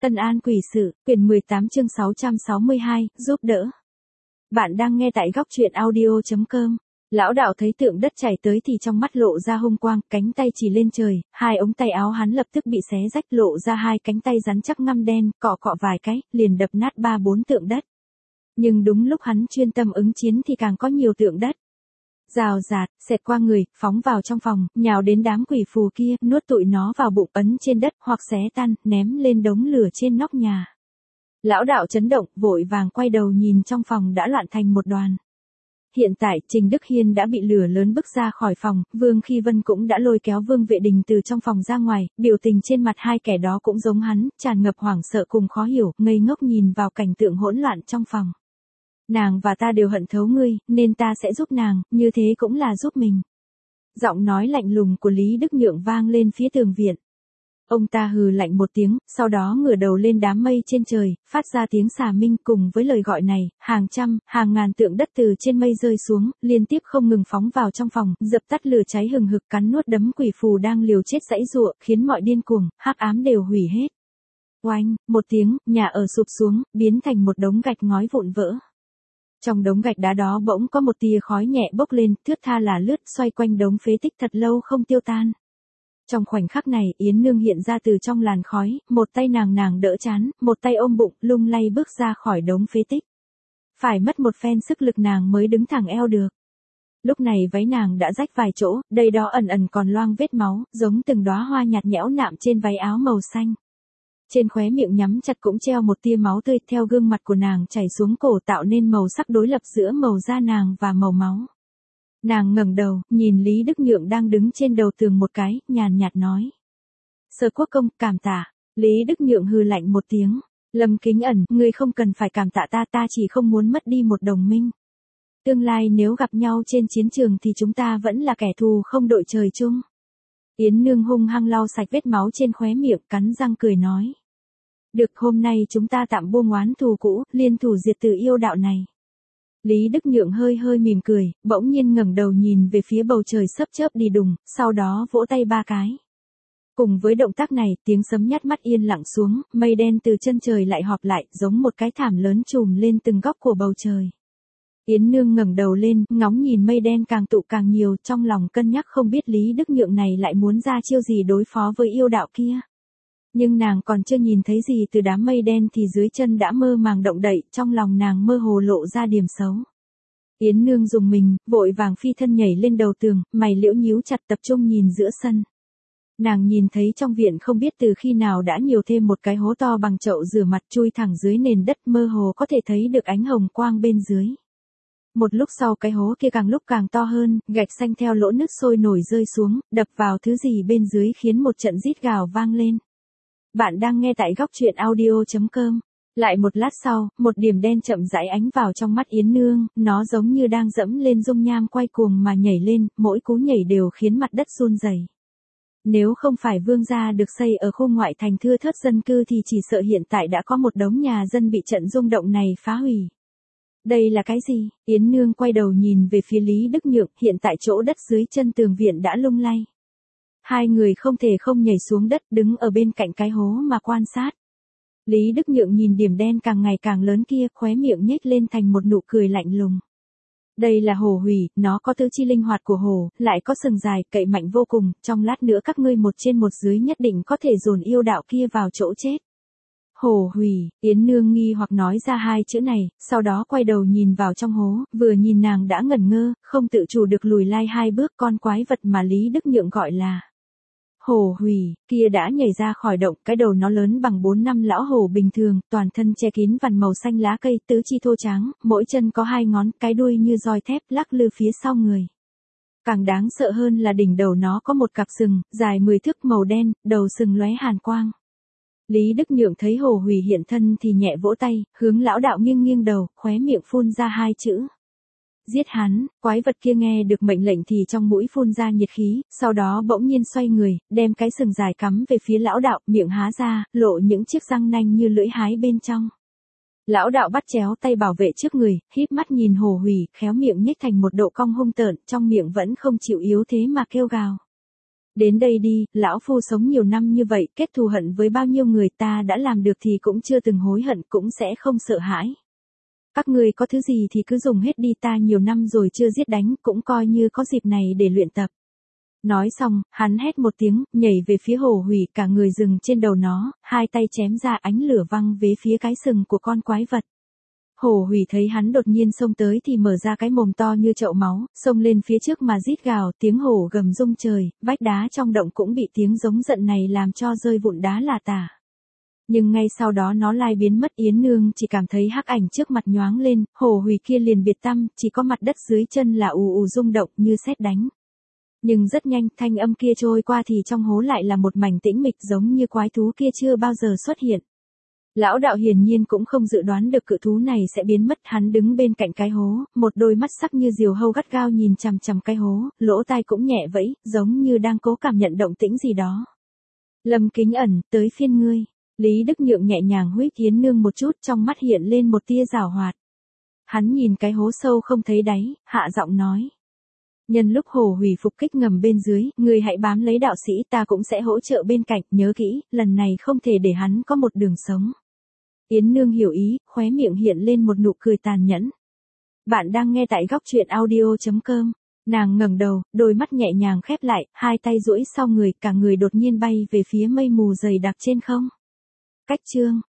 Ân An Quỷ Sự, quyển 18 chương 662, giúp đỡ. Bạn đang nghe tại góc truyện audio.com. Lão đạo thấy tượng đất chảy tới thì trong mắt lộ ra hung quang, cánh tay chỉ lên trời, hai ống tay áo hắn lập tức bị xé rách lộ ra hai cánh tay rắn chắc ngăm đen, cọ cọ vài cái, liền đập nát 3-4 tượng đất. Nhưng đúng lúc hắn chuyên tâm ứng chiến thì càng có nhiều tượng đất. Rào rạt, xẹt qua người, phóng vào trong phòng, nhào đến đám quỷ phù kia, nuốt tụi nó vào bụng ấn trên đất hoặc xé tan, ném lên đống lửa trên nóc nhà. Lão đạo chấn động, vội vàng quay đầu nhìn trong phòng đã loạn thành một đoàn. Hiện tại, Trình Đức Hiên đã bị lửa lớn bức ra khỏi phòng, Vương Khi Vân cũng đã lôi kéo Vương Vệ Đình từ trong phòng ra ngoài, biểu tình trên mặt hai kẻ đó cũng giống hắn, tràn ngập hoảng sợ cùng khó hiểu, ngây ngốc nhìn vào cảnh tượng hỗn loạn trong phòng. Nàng và ta đều hận thấu ngươi, nên ta sẽ giúp nàng, như thế cũng là giúp mình. Giọng nói lạnh lùng của Lý Đức Nhượng vang lên phía tường viện. Ông ta hừ lạnh một tiếng, sau đó ngửa đầu lên đám mây trên trời, phát ra tiếng xà minh cùng với lời gọi này, hàng trăm, hàng ngàn tượng đất từ trên mây rơi xuống, liên tiếp không ngừng phóng vào trong phòng, dập tắt lửa cháy hừng hực cắn nuốt đấm quỷ phù đang liều chết giãy giụa, khiến mọi điên cuồng, hắc ám đều hủy hết. Oanh, một tiếng, nhà ở sụp xuống, biến thành một đống gạch ngói vụn vỡ. Trong đống gạch đá đó bỗng có một tia khói nhẹ bốc lên, thướt tha là lướt xoay quanh đống phế tích thật lâu không tiêu tan. Trong khoảnh khắc này, Yến Nương hiện ra từ trong làn khói, một tay nàng đỡ trán, một tay ôm bụng, lung lay bước ra khỏi đống phế tích. Phải mất một phen sức lực nàng mới đứng thẳng eo được. Lúc này váy nàng đã rách vài chỗ, đây đó ẩn ẩn còn loang vết máu, giống từng đóa hoa nhạt nhẽo nạm trên váy áo màu xanh. Trên khóe miệng nhắm chặt cũng treo một tia máu tươi, theo gương mặt của nàng chảy xuống cổ tạo nên màu sắc đối lập giữa màu da nàng và màu máu. Nàng ngẩng đầu, nhìn Lý Đức Nhượng đang đứng trên đầu tường một cái, nhàn nhạt nói. Sở Quốc công, cảm tạ. Lý Đức Nhượng hừ lạnh một tiếng. Lâm Kính Ẩn, ngươi không cần phải cảm tạ ta, ta chỉ không muốn mất đi một đồng minh. Tương lai nếu gặp nhau trên chiến trường thì chúng ta vẫn là kẻ thù không đội trời chung. Yến Nương hung hăng lau sạch vết máu trên khóe miệng, cắn răng cười nói. Được, hôm nay chúng ta tạm buông oán thù cũ, liên thủ diệt trừ yêu đạo này. Lý Đức Nhượng hơi mỉm cười, bỗng nhiên ngẩng đầu nhìn về phía bầu trời sấp chớp đi đùng, sau đó vỗ tay ba cái. Cùng với động tác này, tiếng sấm nhát mắt yên lặng xuống, mây đen từ chân trời lại họp lại, giống một cái thảm lớn trùm lên từng góc của bầu trời. Yến Nương ngẩng đầu lên, ngóng nhìn mây đen càng tụ càng nhiều, trong lòng cân nhắc không biết Lý Đức Nhượng này lại muốn ra chiêu gì đối phó với yêu đạo kia. Nhưng nàng còn chưa nhìn thấy gì từ đám mây đen thì dưới chân đã mơ màng động đậy, trong lòng nàng mơ hồ lộ ra điểm xấu. Yến Nương dùng mình, vội vàng phi thân nhảy lên đầu tường, mày liễu nhíu chặt tập trung nhìn giữa sân. Nàng nhìn thấy trong viện không biết từ khi nào đã nhiều thêm một cái hố to bằng chậu rửa mặt chui thẳng dưới nền đất, mơ hồ có thể thấy được ánh hồng quang bên dưới. Một lúc sau cái hố kia càng lúc càng to hơn, gạch xanh theo lỗ nước sôi nổi rơi xuống, đập vào thứ gì bên dưới khiến một trận rít gào vang lên. Bạn đang nghe tại góc truyện audio.com. Lại một lát sau, một điểm đen chậm rãi ánh vào trong mắt Yến Nương, nó giống như đang dẫm lên dung nham quay cuồng mà nhảy lên, mỗi cú nhảy đều khiến mặt đất run rẩy. Nếu không phải Vương gia được xây ở khu ngoại thành thưa thớt dân cư thì chỉ sợ hiện tại đã có một đống nhà dân bị trận rung động này phá hủy. Đây là cái gì? Yến Nương quay đầu nhìn về phía Lý Đức Nhượng, hiện tại chỗ đất dưới chân tường viện đã lung lay. Hai người không thể không nhảy xuống đất, đứng ở bên cạnh cái hố mà quan sát. Lý Đức Nhượng nhìn điểm đen càng ngày càng lớn kia, khóe miệng nhếch lên thành một nụ cười lạnh lùng. Đây là hổ hủy, nó có tứ chi linh hoạt của hổ, lại có sừng dài, cậy mạnh vô cùng, trong lát nữa các ngươi một trên một dưới nhất định có thể dồn yêu đạo kia vào chỗ chết. Hổ hủy, Yến Nương nghi hoặc nói ra hai chữ này, sau đó quay đầu nhìn vào trong hố, vừa nhìn nàng đã ngẩn ngơ, không tự chủ được lùi lai hai bước, con quái vật mà Lý Đức Nhượng gọi là hổ hủy, kia đã nhảy ra khỏi động, cái đầu nó lớn bằng 4-5 lão hổ bình thường, toàn thân che kín vằn màu xanh lá cây, tứ chi thô tráng, mỗi chân có 2 ngón, cái đuôi như roi thép lắc lư phía sau người. Càng đáng sợ hơn là đỉnh đầu nó có một cặp sừng, dài 10 thước màu đen, đầu sừng lóe hàn quang. Lý Đức Nhượng thấy hổ hủy hiện thân thì nhẹ vỗ tay, hướng lão đạo nghiêng đầu, khóe miệng phun ra hai chữ. Giết hắn, quái vật kia nghe được mệnh lệnh thì trong mũi phun ra nhiệt khí, sau đó bỗng nhiên xoay người, đem cái sừng dài cắm về phía lão đạo, miệng há ra, lộ những chiếc răng nanh như lưỡi hái bên trong. Lão đạo bắt chéo tay bảo vệ trước người, híp mắt nhìn hổ hủy, khéo miệng nhếch thành một độ cong hung tợn, trong miệng vẫn không chịu yếu thế mà kêu gào. Đến đây đi, lão phu sống nhiều năm như vậy, kết thù hận với bao nhiêu người ta đã làm được thì cũng chưa từng hối hận, cũng sẽ không sợ hãi. Các ngươi có thứ gì thì cứ dùng hết đi, ta nhiều năm rồi chưa giết đánh, cũng coi như có dịp này để luyện tập. Nói xong, hắn hét một tiếng, nhảy về phía Hồ Hủy, cả người dừng trên đầu nó, hai tay chém ra, ánh lửa văng về phía cái sừng của con quái vật. Hồ Hủy thấy hắn đột nhiên xông tới thì mở ra cái mồm to như chậu máu, xông lên phía trước mà rít gào, tiếng hổ gầm rung trời, vách đá trong động cũng bị tiếng giống giận này làm cho rơi vụn đá là tả. Nhưng ngay sau đó nó lai biến mất, Yến Nương chỉ cảm thấy hắc ảnh trước mặt nhoáng lên, Hồ Hủy kia liền biệt tăm, chỉ có mặt đất dưới chân là ù ù rung động như sét đánh. Nhưng rất nhanh, thanh âm kia trôi qua thì trong hố lại là một mảnh tĩnh mịch, giống như quái thú kia chưa bao giờ xuất hiện. Lão đạo hiển nhiên cũng không dự đoán được cự thú này sẽ biến mất, hắn đứng bên cạnh cái hố, một đôi mắt sắc như diều hâu gắt gao nhìn chằm chằm cái hố, lỗ tai cũng nhẹ vẫy, giống như đang cố cảm nhận động tĩnh gì đó. Lâm Kính Ẩn, tới phiên ngươi. Lý Đức Nhượng nhẹ nhàng huých Yến Nương một chút, trong mắt hiện lên một tia giảo hoạt. Hắn nhìn cái hố sâu không thấy đáy, hạ giọng nói. Nhân lúc Hồ Hủy phục kích ngầm bên dưới, ngươi hãy bám lấy đạo sĩ, ta cũng sẽ hỗ trợ bên cạnh, nhớ kỹ, lần này không thể để hắn có một đường sống. Yến Nương hiểu ý, khóe miệng hiện lên một nụ cười tàn nhẫn. Bạn đang nghe tại góc truyện audio.com. Nàng ngẩng đầu, đôi mắt nhẹ nhàng khép lại, hai tay duỗi sau người, cả người đột nhiên bay về phía mây mù dày đặc trên không. Cách chương